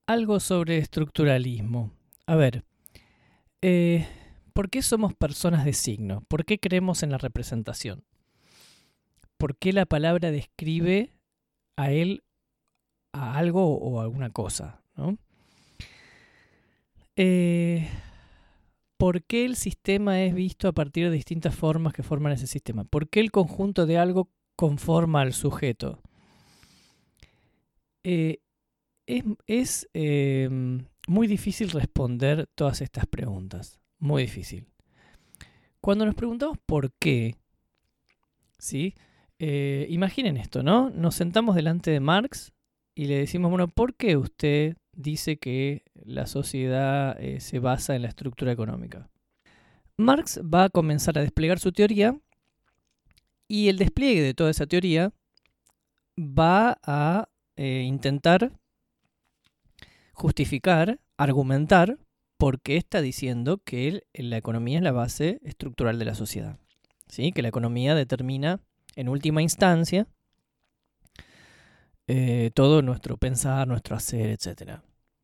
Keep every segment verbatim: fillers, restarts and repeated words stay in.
Algo sobre estructuralismo. A ver, eh, ¿por qué somos personas de signo? ¿Por qué creemos en la representación? ¿Por qué la palabra describe a él, a algo o a alguna cosa? ¿No? Eh, ¿Por qué el sistema es visto a partir de distintas formas que forman ese sistema? ¿Por qué el conjunto de algo conforma al sujeto? Eh, es es eh, muy difícil responder todas estas preguntas. Muy difícil. Cuando nos preguntamos por qué, ¿sí? Eh, imaginen esto, ¿no? Nos sentamos delante de Marx y le decimos, bueno, ¿por qué usted dice que la sociedad eh, se basa en la estructura económica? Marx va a comenzar a desplegar su teoría y el despliegue de toda esa teoría va a eh, intentar justificar, argumentar por qué está diciendo que el, la economía es la base estructural de la sociedad. ¿Sí? Que la economía determina, en última instancia, eh, todo nuestro pensar, nuestro hacer, etcétera.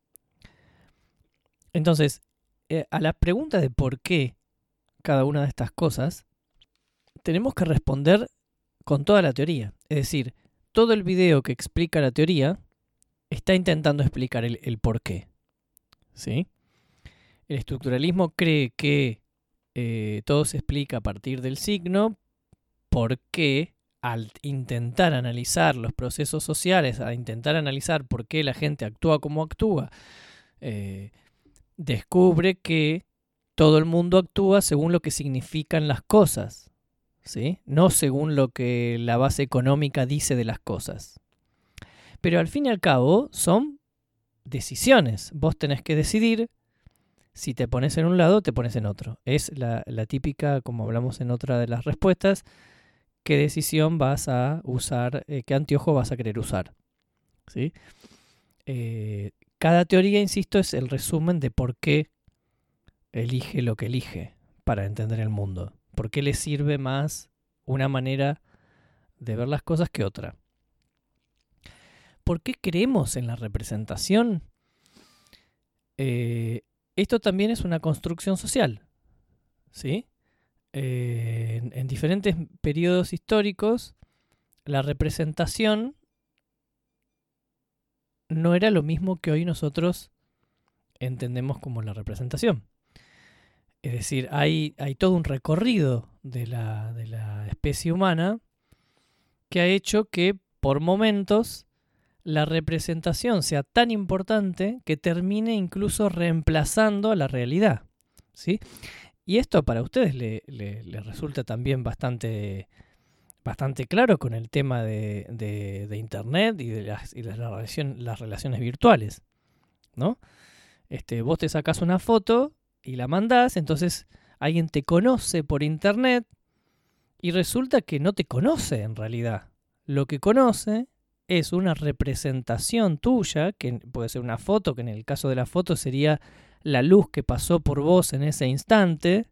Entonces, eh, a la pregunta de por qué cada una de estas cosas, tenemos que responder con toda la teoría. Es decir, todo el video que explica la teoría está intentando explicar el, el por qué. ¿Sí? El estructuralismo cree que eh, todo se explica a partir del signo porque al intentar analizar los procesos sociales, al intentar analizar por qué la gente actúa como actúa, eh, descubre que todo el mundo actúa según lo que significan las cosas, ¿sí? No según lo que la base económica dice de las cosas. Pero al fin y al cabo son decisiones. Vos tenés que decidir si te pones en un lado o te pones en otro. Es la, la típica, como hablamos en otra de las respuestas, qué decisión vas a usar, eh, qué anteojo vas a querer usar. ¿Sí? Eh, cada teoría, insisto, es el resumen de por qué elige lo que elige para entender el mundo. ¿Por qué le sirve más una manera de ver las cosas que otra? ¿Por qué creemos en la representación? Eh, esto también es una construcción social, ¿sí? Eh, en, en diferentes periodos históricos, la representación no era lo mismo que hoy nosotros entendemos como la representación. Es decir, hay, hay todo un recorrido de la, de la especie humana que ha hecho que por momentos la representación sea tan importante que termine incluso reemplazando a la realidad, ¿sí? Y esto para ustedes le, le, le resulta también bastante, bastante claro con el tema de, de, de Internet y de las, y de la relación, las relaciones virtuales, ¿no? Este, vos te sacás una foto y la mandás, entonces alguien te conoce por Internet y resulta que no te conoce en realidad. Lo que conoce es una representación tuya, que puede ser una foto, que en el caso de la foto sería la luz que pasó por vos en ese instante,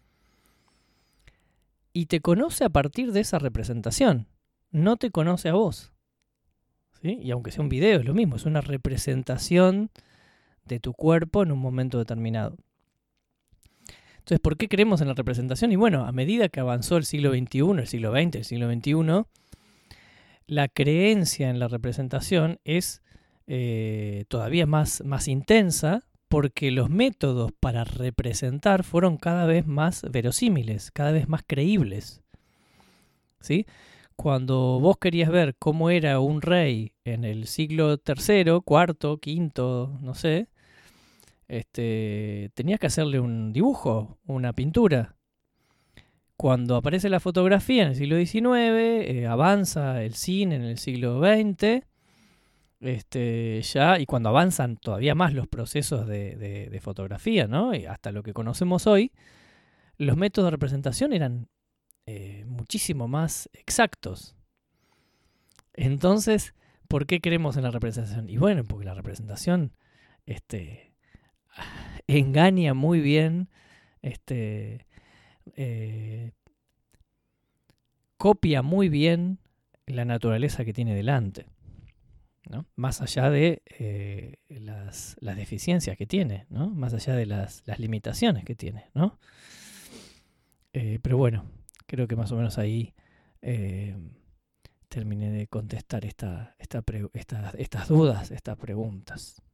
y te conoce a partir de esa representación. No te conoce a vos. ¿Sí? Y aunque sea un video, es lo mismo, es una representación de tu cuerpo en un momento determinado. Entonces, ¿por qué creemos en la representación? Y bueno, a medida que avanzó el siglo veintiuno, el siglo veinte, el siglo veintiuno, la creencia en la representación es eh, todavía más, más intensa porque los métodos para representar fueron cada vez más verosímiles, cada vez más creíbles. ¿Sí? Cuando vos querías ver cómo era un rey en el siglo tercero, cuarto, quinto, no sé, este, tenías que hacerle un dibujo, una pintura. Cuando aparece la fotografía en el siglo diecinueve, eh, avanza el cine en el siglo veinte, este, ya, y cuando avanzan todavía más los procesos de, de, de fotografía, ¿no? Y hasta lo que conocemos hoy, los métodos de representación eran eh, muchísimo más exactos. Entonces, ¿por qué creemos en la representación? Y bueno, porque la representación este, engaña muy bien, este, eh, copia muy bien la naturaleza que tiene delante, ¿no? Más allá de eh, las las, las deficiencias que tiene, ¿no? Más allá de las, las limitaciones que tiene, ¿no? Eh, pero bueno, creo que más o menos ahí eh, terminé de contestar esta, esta pre- esta- estas dudas, estas preguntas.